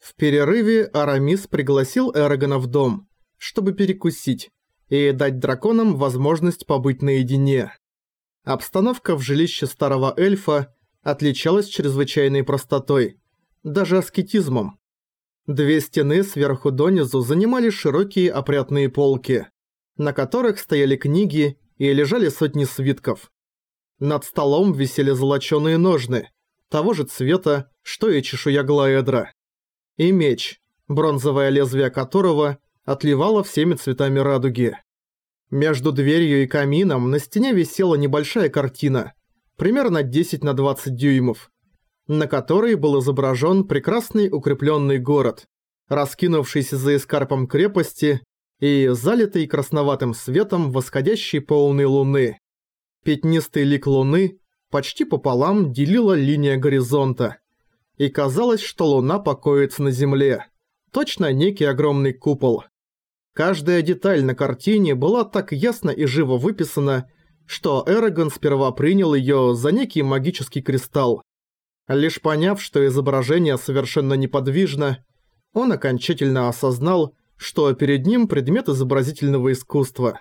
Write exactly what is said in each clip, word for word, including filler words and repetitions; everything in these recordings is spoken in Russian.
В перерыве Арамис пригласил Эрагона в дом, чтобы перекусить и дать драконам возможность побыть наедине. Обстановка в жилище старого эльфа отличалась чрезвычайной простотой, даже аскетизмом. Две стены сверху донизу занимали широкие опрятные полки, на которых стояли книги и лежали сотни свитков. Над столом висели золочёные ножны, того же цвета, что и чешуя Глаэдра. И меч, бронзовое лезвие которого отливало всеми цветами радуги. Между дверью и камином на стене висела небольшая картина, примерно десять на двадцать дюймов, на которой был изображен прекрасный укрепленный город, раскинувшийся за эскарпом крепости и залитый красноватым светом восходящей полной луны. Пятнистый лик луны почти пополам делила линия горизонта, и казалось, что луна покоится на земле, точно некий огромный купол. Каждая деталь на картине была так ясно и живо выписана, что Эрагон сперва принял её за некий магический кристалл. Лишь поняв, что изображение совершенно неподвижно, он окончательно осознал, что перед ним предмет изобразительного искусства.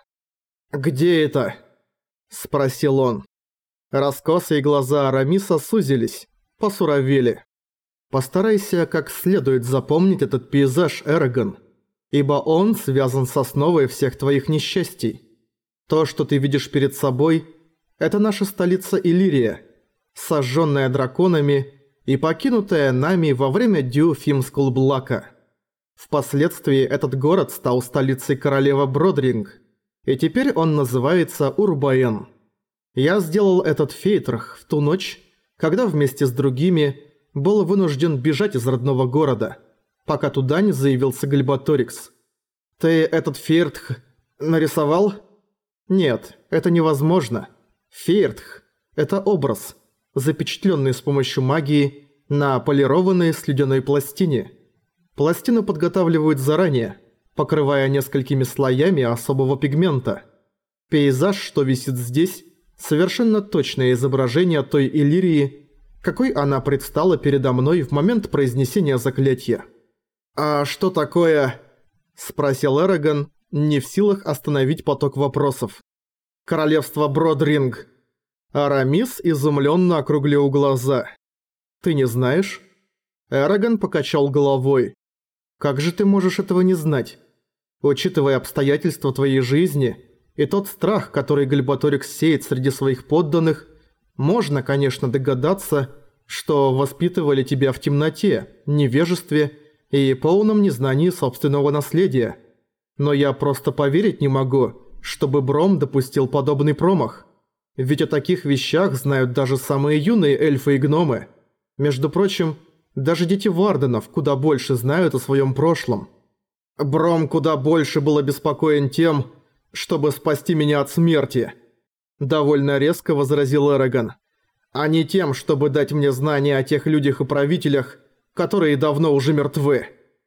«Где это?» – спросил он. Раскосые глаза Арамиса сузились, посуровели. «Постарайся как следует запомнить этот пейзаж, Эрагон, ибо он связан с основой всех твоих несчастий. То, что ты видишь перед собой, это наша столица Иллирия, сожженная драконами и покинутая нами во время Дю Фимскулблака. Впоследствии этот город стал столицей королевы Бродринг, и теперь он называется Урбаен. Я сделал этот фейтрах в ту ночь, когда вместе с другими был вынужден бежать из родного города, пока туда не заявился Гальбаторикс. Ты этот фейртх нарисовал? Нет, это невозможно. Фейртх – это образ, запечатленный с помощью магии на полированной слюдяной пластине. Пластину подготавливают заранее, покрывая несколькими слоями особого пигмента. Пейзаж, что висит здесь, совершенно точное изображение той Иллирии, какой она предстала передо мной в момент произнесения заклятия. «А что такое?» – спросил Эрагон, не в силах остановить поток вопросов. «Королевство Бродринг». Арамис изумленно округлил глаза. «Ты не знаешь?» Эрагон покачал головой. «Как же ты можешь этого не знать? Учитывая обстоятельства твоей жизни и тот страх, который Гальбаторикс сеет среди своих подданных, можно, конечно, догадаться, что воспитывали тебя в темноте, невежестве и полном незнании собственного наследия. Но я просто поверить не могу, чтобы Бром допустил подобный промах. Ведь о таких вещах знают даже самые юные эльфы и гномы. Между прочим, даже дети Варденов куда больше знают о своем прошлом. Бром куда больше был обеспокоен тем, чтобы спасти меня от смерти», – довольно резко возразил Эрагон, «а не тем, чтобы дать мне знания о тех людях и правителях, которые давно уже мертвы».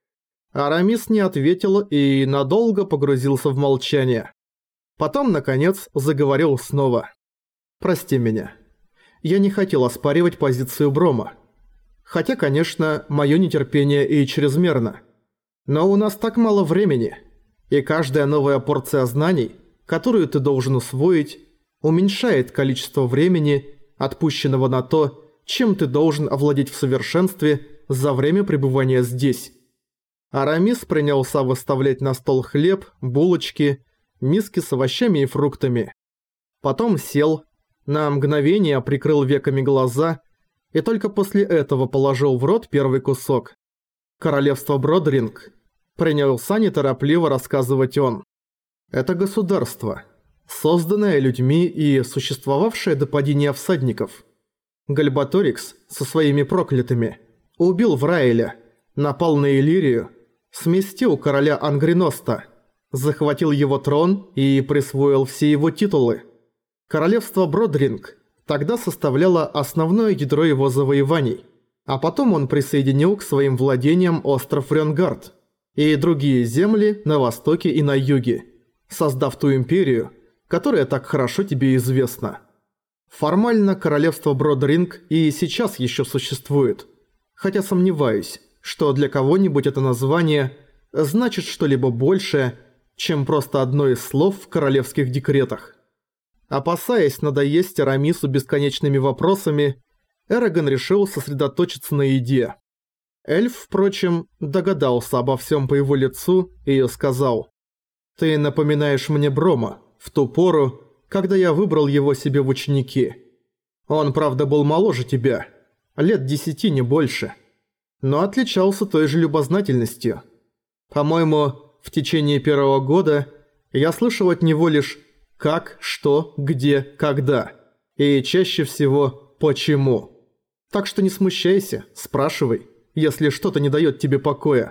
Арамис не ответил и надолго погрузился в молчание. Потом, наконец, заговорил снова. «Прости меня. Я не хотел оспаривать позицию Брома. Хотя, конечно, моё нетерпение и чрезмерно. Но у нас так мало времени, и каждая новая порция знаний, которую ты должен усвоить, уменьшает количество времени, отпущенного на то, чем ты должен овладеть в совершенстве за время пребывания здесь». Арамис принялся выставлять на стол хлеб, булочки, миски с овощами и фруктами. Потом сел, на мгновение прикрыл веками глаза и только после этого положил в рот первый кусок. «Королевство Бродринг», — принялся неторопливо рассказывать он. «Это государство, созданное людьми и существовавшее до падения всадников. Гальбаторикс со своими проклятыми убил Враэля, напал на Иллирию, сместил короля Ангриноста, захватил его трон и присвоил все его титулы. Королевство Бродринг тогда составляло основное ядро его завоеваний, а потом он присоединил к своим владениям остров Ренгард и другие земли на востоке и на юге, создав ту империю, которая так хорошо тебе известна. Формально королевство Бродринг и сейчас еще существует, хотя сомневаюсь, что для кого-нибудь это название значит что-либо большее, чем просто одно из слов в королевских декретах. Опасаясь надоесть Арамису бесконечными вопросами, Эрагон решил сосредоточиться на еде. Эльф, впрочем, догадался обо всем по его лицу и сказал: «Ты напоминаешь мне Брома в ту пору, когда я выбрал его себе в ученики. Он, правда, был моложе тебя, лет десяти, не больше, но отличался той же любознательностью. По-моему, в течение первого года я слышал от него лишь «как», «что», «где», «когда» и чаще всего «почему». Так что не смущайся, спрашивай, если что-то не дает тебе покоя».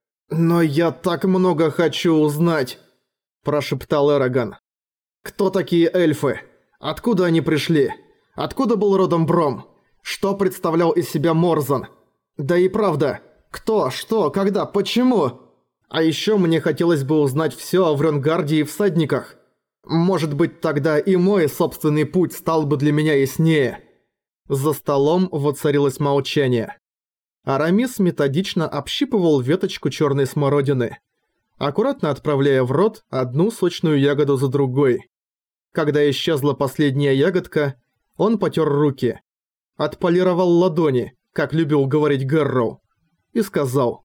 «Но я так много хочу узнать», – прошептал Эрагон. «Кто такие эльфы? Откуда они пришли? Откуда был родом Бром? Что представлял из себя Морзан? Да и правда, кто, что, когда, почему? А еще мне хотелось бы узнать все о Вренгарде и всадниках. Может быть, тогда и мой собственный путь стал бы для меня яснее». За столом воцарилось молчание. Арамис методично общипывал веточку черной смородины, аккуратно отправляя в рот одну сочную ягоду за другой. Когда исчезла последняя ягодка, он потер руки, отполировал ладони, как любил говорить Гэрроу, и сказал: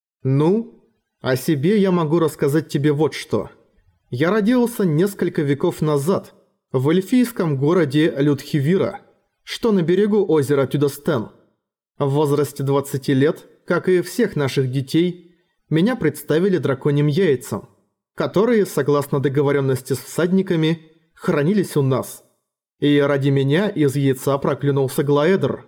«Ну, о себе я могу рассказать тебе вот что. Я родился несколько веков назад в эльфийском городе Людхивира, что на берегу озера Тюдостен. В возрасте двадцати лет, как и всех наших детей, меня представили драконьим яйцам, которые, согласно договоренности с всадниками, хранились у нас. И ради меня из яйца проклюнулся Глаэдр.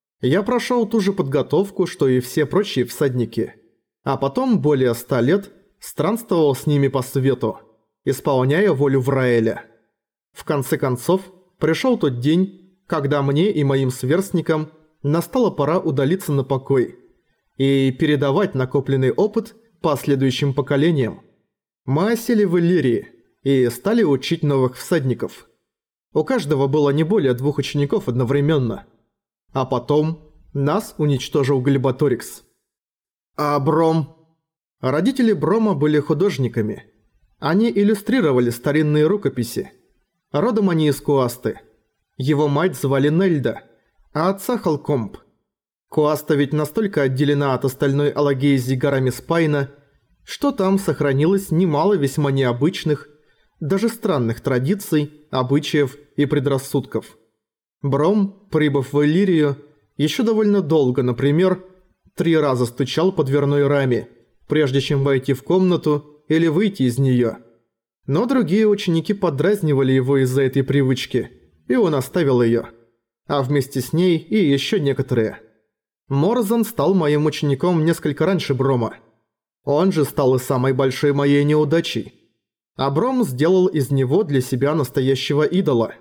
Я прошел ту же подготовку, что и все прочие всадники, а потом более ста лет странствовал с ними по свету, исполняя волю Враэля. В конце концов, пришел тот день, когда мне и моим сверстникам настала пора удалиться на покой и передавать накопленный опыт последующим поколениям. Мы осели в Иллирии и стали учить новых всадников. У каждого было не более двух учеников одновременно. А потом нас уничтожил Глиботорикс. А Бром? Родители Брома были художниками. Они иллюстрировали старинные рукописи. Родом они из Куасты. Его мать звали Нельда, а отца Халкомб. Куаста ведь настолько отделена от остальной Алагейзи горами Спайна, что там сохранилось немало весьма необычных, даже странных традиций, обычаев и предрассудков. Бром, прибыв в Иллирию, еще довольно долго, например, три раза стучал по дверной раме, прежде чем войти в комнату или выйти из нее. Но другие ученики подразнивали его из-за этой привычки, и он оставил ее. А вместе с ней и еще некоторые. Морзан стал моим учеником несколько раньше Брома. Он же стал и самой большой моей неудачей. А Бром сделал из него для себя настоящего идола.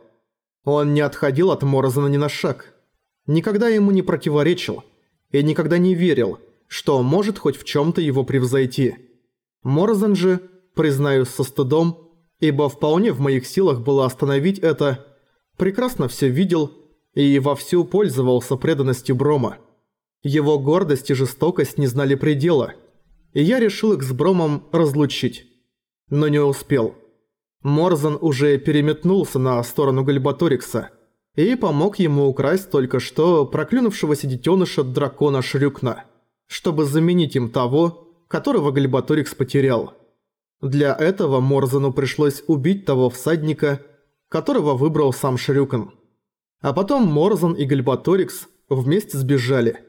Он не отходил от Морзана ни на шаг, никогда ему не противоречил и никогда не верил, что может хоть в чем-то его превзойти. Морзан же, признаюсь со стыдом, ибо вполне в моих силах было остановить это, прекрасно все видел и вовсю пользовался преданностью Брома. Его гордость и жестокость не знали предела, и я решил их с Бромом разлучить. Но не успел. Морзан уже переметнулся на сторону Глиботорикса и помог ему украсть только что проклюнувшегося детеныша дракона Шрюкна, чтобы заменить им того, которого Глиботорикс потерял. Для этого Морзану пришлось убить того всадника, которого выбрал сам Шрюкан. А потом Морзан и Глиботорикс вместе сбежали.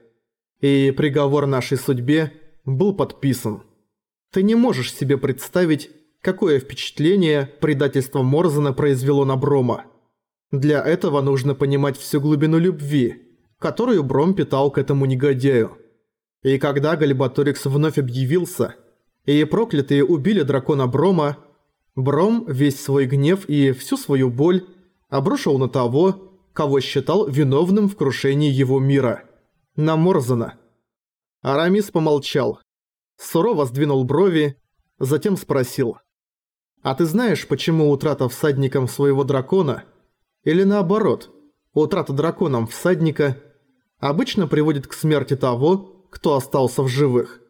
И приговор нашей судьбе был подписан. Ты не можешь себе представить, какое впечатление предательство Морзана произвело на Брома. Для этого нужно понимать всю глубину любви, которую Бром питал к этому негодяю. И когда Глиботорикс вновь объявился, и проклятые убили дракона Брома, Бром весь свой гнев и всю свою боль обрушил на того, кого считал виновным в крушении его мира. На Морзана. Арамис помолчал. Сурово сдвинул брови, затем спросил: «А ты знаешь, почему утрата всадником своего дракона, или наоборот, утрата драконом всадника, обычно приводит к смерти того, кто остался в живых.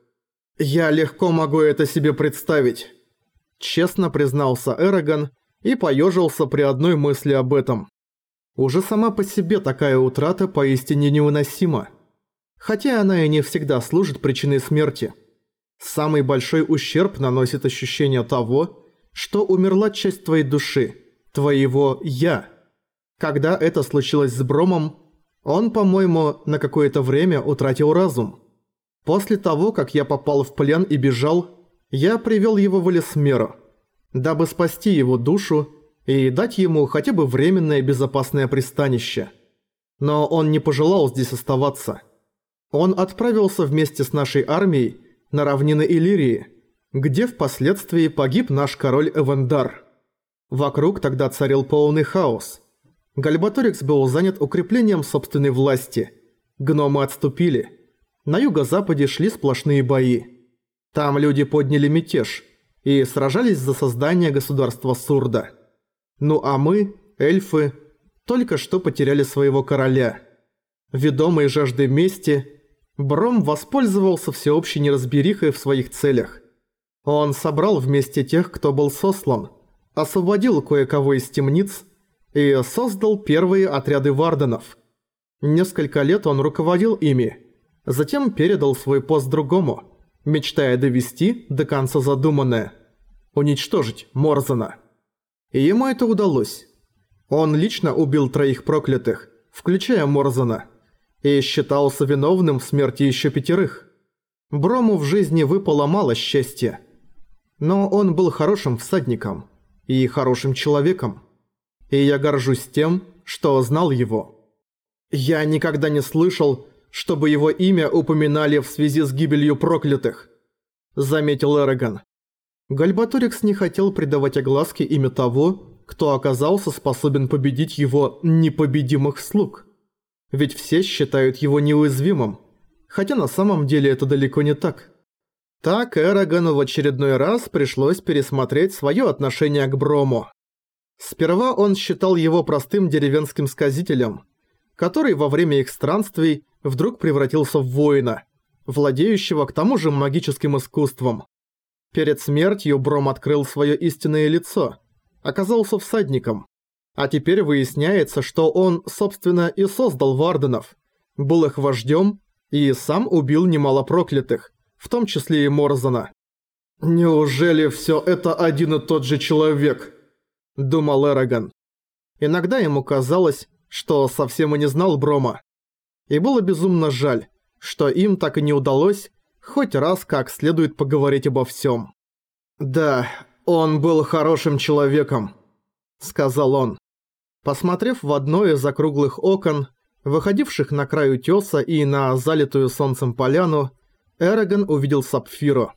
«Я легко могу это себе представить», – честно признался Эрагон и поёжился при одной мысли об этом. Уже сама по себе такая утрата поистине невыносима. Хотя она и не всегда служит причиной смерти. Самый большой ущерб наносит ощущение того, что умерла часть твоей души, твоего «я». Когда это случилось с Бромом, он, по-моему, на какое-то время утратил разум. После того, как я попал в плен и бежал, я привел его в Элисмеру, дабы спасти его душу и дать ему хотя бы временное безопасное пристанище. Но он не пожелал здесь оставаться. Он отправился вместе с нашей армией на равнины Иллирии, где впоследствии погиб наш король Эвендар. Вокруг тогда царил полный хаос. Гальбаторикс был занят укреплением собственной власти. Гномы отступили. На юго-западе шли сплошные бои. Там люди подняли мятеж и сражались за создание государства Сурда. Ну а мы, эльфы, только что потеряли своего короля. Ведомый жаждой мести, Бром воспользовался всеобщей неразберихой в своих целях. Он собрал вместе тех, кто был сослан, освободил кое-кого из темниц и создал первые отряды варденов. Несколько лет он руководил ими, затем передал свой пост другому, мечтая довести до конца задуманное – уничтожить Морзана. И ему это удалось. Он лично убил троих проклятых, включая Морзана, и считался виновным в смерти еще пятерых. Брому в жизни выпало мало счастья. Но он был хорошим всадником и хорошим человеком. И я горжусь тем, что знал его. Я никогда не слышал, чтобы его имя упоминали в связи с гибелью проклятых, заметил Эрагон. Гальбаторикс не хотел придавать огласке имя того, кто оказался способен победить его непобедимых слуг. Ведь все считают его неуязвимым, хотя на самом деле это далеко не так. Так Эрагону в очередной раз пришлось пересмотреть свое отношение к Брому. Сперва он считал его простым деревенским сказителем, который во время их странствий вдруг превратился в воина, владеющего к тому же магическим искусством. Перед смертью Бром открыл свое истинное лицо, оказался всадником. А теперь выясняется, что он, собственно, и создал варденов, был их вождем и сам убил немало проклятых, в том числе и Морзана. «Неужели все это один и тот же человек?» – думал Эрагон. Иногда ему казалось, что совсем и не знал Брома. И было безумно жаль, что им так и не удалось хоть раз как следует поговорить обо всем. «Да, он был хорошим человеком», – сказал он. Посмотрев в одно из округлых окон, выходивших на край утёса и на залитую солнцем поляну, Эрагон увидел Сапфиру.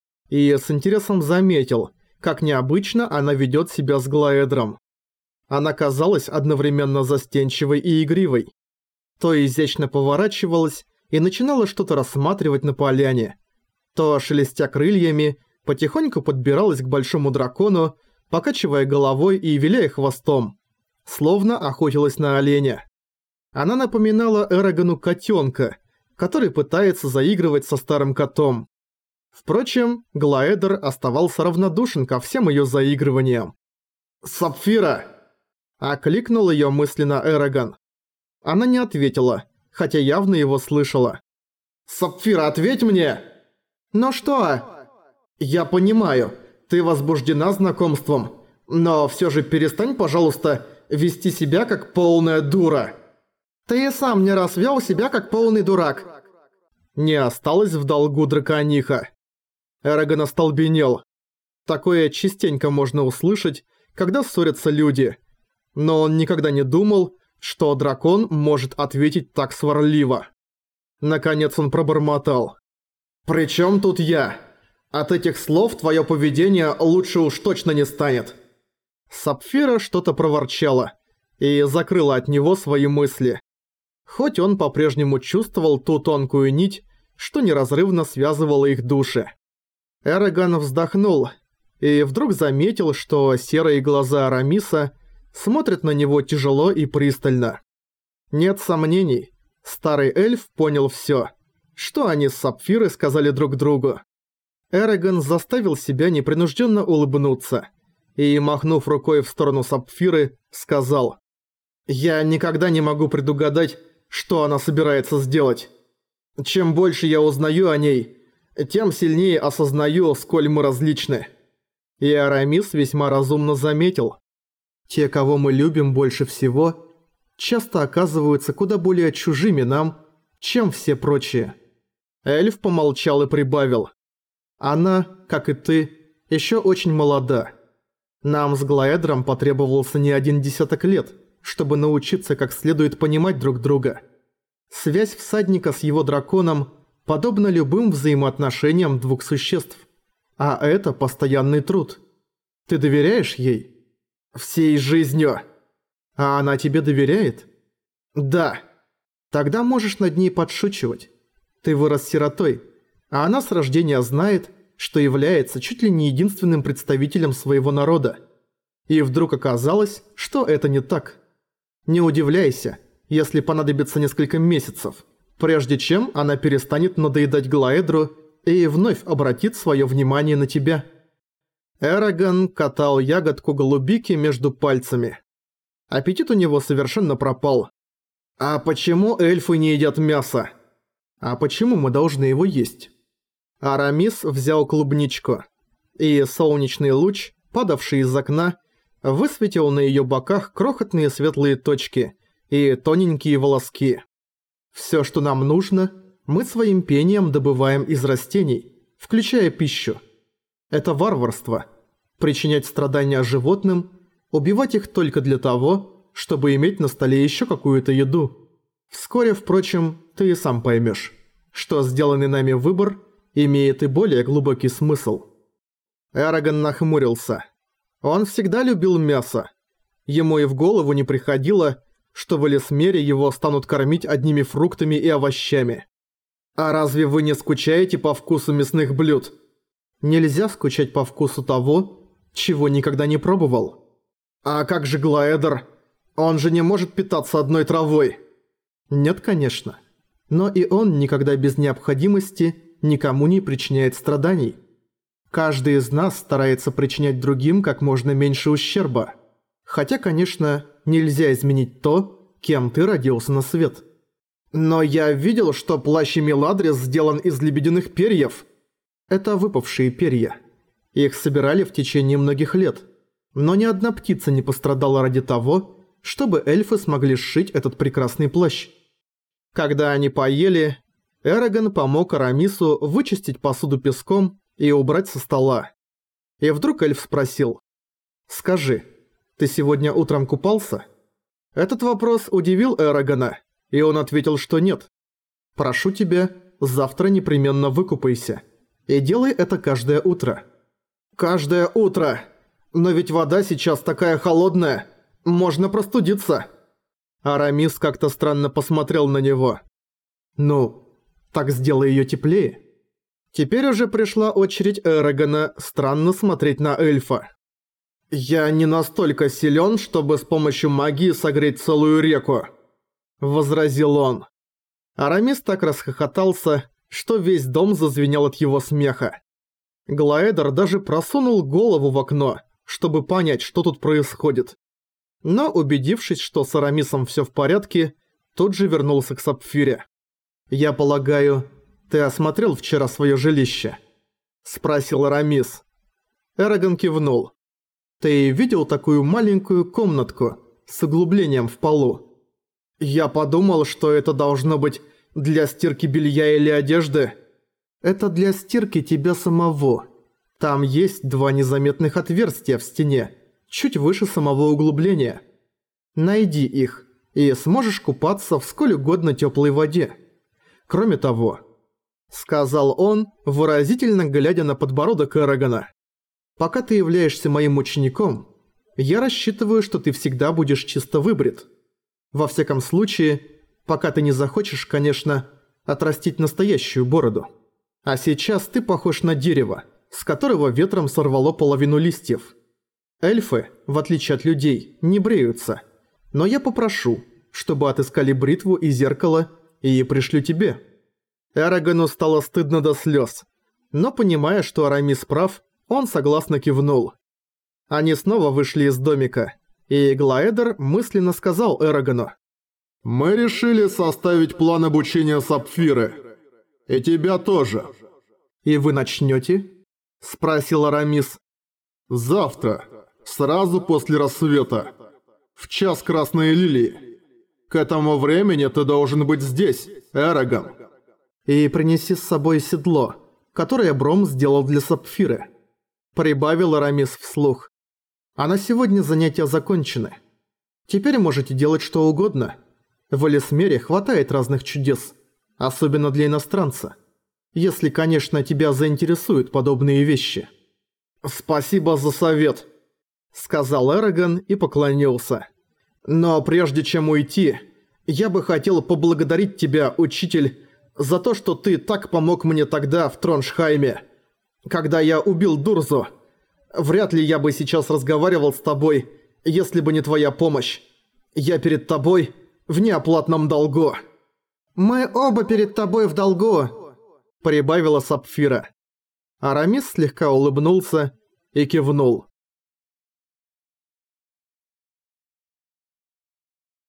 И с интересом заметил, как необычно она ведёт себя с Глаэдром. Она казалась одновременно застенчивой и игривой. То изящно поворачивалась и начинала что-то рассматривать на поляне, то, шелестя крыльями, потихоньку подбиралась к большому дракону, покачивая головой и виляя хвостом, словно охотилась на оленя. Она напоминала Эрагону котенка, который пытается заигрывать со старым котом. Впрочем, Глаэдр оставался равнодушен ко всем ее заигрываниям. «Сапфира!» – окликнул ее мысленно Эрагон. Она не ответила, хотя явно его слышала. «Сапфира, ответь мне!» «Ну что?» «Я понимаю, ты возбуждена знакомством, но все же перестань, пожалуйста, вести себя как полная дура». «Ты и сам не раз вел себя как полный дурак». Не осталось в долгу дракониха. Эрагон остолбенел. Такое частенько можно услышать, когда ссорятся люди. Но он никогда не думал, что дракон может ответить так сварливо. Наконец он пробормотал. «При чем тут я? От этих слов твое поведение лучше уж точно не станет». Сапфира что-то проворчала и закрыла от него свои мысли. Хоть он по-прежнему чувствовал ту тонкую нить, что неразрывно связывала их души. Эрагон вздохнул и вдруг заметил, что серые глаза Арамиса смотрят на него тяжело и пристально. Нет сомнений, старый эльф понял всё Что они с Сапфирой сказали друг другу? Эрагон заставил себя непринужденно улыбнуться и, махнув рукой в сторону Сапфиры, сказал: «Я никогда не могу предугадать, что она собирается сделать. Чем больше я узнаю о ней, тем сильнее осознаю, сколь мы различны». И Арамис весьма разумно заметил: те, кого мы любим больше всего, часто оказываются куда более чужими нам, чем все прочие. Эльф помолчал и прибавил: она, как и ты, еще очень молода. Нам с Глаэдром потребовался не один десяток лет, чтобы научиться как следует понимать друг друга. Связь всадника с его драконом подобна любым взаимоотношениям двух существ. А это постоянный труд. Ты доверяешь ей? Всей жизнью. А она тебе доверяет? Да. Тогда можешь над ней подшучивать. Ты вырос сиротой, а она с рождения знает, что является чуть ли не единственным представителем своего народа. И вдруг оказалось, что это не так. Не удивляйся, если понадобится несколько месяцев, прежде чем она перестанет надоедать Глаэдру и вновь обратит свое внимание на тебя. Эрагон катал ягодку голубики между пальцами. Аппетит у него совершенно пропал. А почему эльфы не едят мясо? А почему мы должны его есть? Арамис взял клубничку, и солнечный луч, падавший из окна, высветил на ее боках крохотные светлые точки и тоненькие волоски. Все, что нам нужно, мы своим пением добываем из растений, включая пищу. Это варварство. Причинять страдания животным, убивать их только для того, чтобы иметь на столе еще какую-то еду. Вскоре, впрочем, ты и сам поймешь, что сделанный нами выбор имеет и более глубокий смысл. Эрагон нахмурился. Он всегда любил мясо. Ему и в голову не приходило, что в Элисмере его станут кормить одними фруктами и овощами. А разве вы не скучаете по вкусу мясных блюд? Нельзя скучать по вкусу того, чего никогда не пробовал. А как же Глаэдр? Он же не может питаться одной травой. Нет, конечно. Но и он никогда без необходимости никому не причиняет страданий. Каждый из нас старается причинять другим как можно меньше ущерба. Хотя, конечно, нельзя изменить то, кем ты родился на свет. Но я видел, что плащ Меладрис сделан из лебединых перьев. Это выпавшие перья. Их собирали в течение многих лет. Но ни одна птица не пострадала ради того, чтобы эльфы смогли сшить этот прекрасный плащ. Когда они поели, Эрагон помог Арамису вычистить посуду песком и убрать со стола. И вдруг эльф спросил: «Скажи, ты сегодня утром купался?» Этот вопрос удивил Эрагона, и он ответил, что нет. «Прошу тебя, завтра непременно выкупайся. И делай это каждое утро». «Каждое утро? Но ведь вода сейчас такая холодная, можно простудиться». Арамис как-то странно посмотрел на него. «Ну, так сделай её теплее». Теперь уже пришла очередь Эрагона странно смотреть на эльфа. «Я не настолько силён, чтобы с помощью магии согреть целую реку», — возразил он. Арамис так расхохотался, что весь дом зазвенел от его смеха. Глаэдр даже просунул голову в окно, чтобы понять, что тут происходит. Но, убедившись, что с Арамисом всё в порядке, тут же вернулся к Сапфире. «Я полагаю, ты осмотрел вчера своё жилище?» – спросил Арамис. Эрагон кивнул. «Ты видел такую маленькую комнатку с углублением в полу?» «Я подумал, что это должно быть для стирки белья или одежды». «Это для стирки тебя самого. Там есть два незаметных отверстия в стене, чуть выше самого углубления. Найди их, и сможешь купаться в сколь угодно тёплой воде. Кроме того», — сказал он, выразительно глядя на подбородок Эрагона, «пока ты являешься моим учеником, я рассчитываю, что ты всегда будешь чисто выбрит. Во всяком случае, пока ты не захочешь, конечно, отрастить настоящую бороду. А сейчас ты похож на дерево, с которого ветром сорвало половину листьев. Эльфы, в отличие от людей, не бреются. Но я попрошу, чтобы отыскали бритву и зеркало, и пришлю тебе». Эрагону стало стыдно до слез. Но понимая, что Арамис прав, он согласно кивнул. Они снова вышли из домика, и Глаэдер мысленно сказал Эрагону: «Мы решили составить план обучения Сапфиры. И тебя тоже». «И вы начнёте?» – спросил Арамис. «Завтра, сразу после рассвета, в час Красной Лилии. К этому времени ты должен быть здесь, Эрагон». «И принеси с собой седло, которое Бром сделал для Сапфиры», – прибавил Арамис вслух. «А на сегодня занятия закончены. Теперь можете делать что угодно. В Элисмере хватает разных чудес, особенно для иностранца. Если, конечно, тебя заинтересуют подобные вещи». «Спасибо за совет», – сказал Эрагон и поклонился. «Но прежде чем уйти, я бы хотел поблагодарить тебя, учитель, за то, что ты так помог мне тогда в Троншхайме. Когда я убил Дурзу, вряд ли я бы сейчас разговаривал с тобой, если бы не твоя помощь. Я перед тобой в неоплатном долгу». «Мы оба перед тобой в долгу», – прибавила Сапфира. Арамис слегка улыбнулся и кивнул.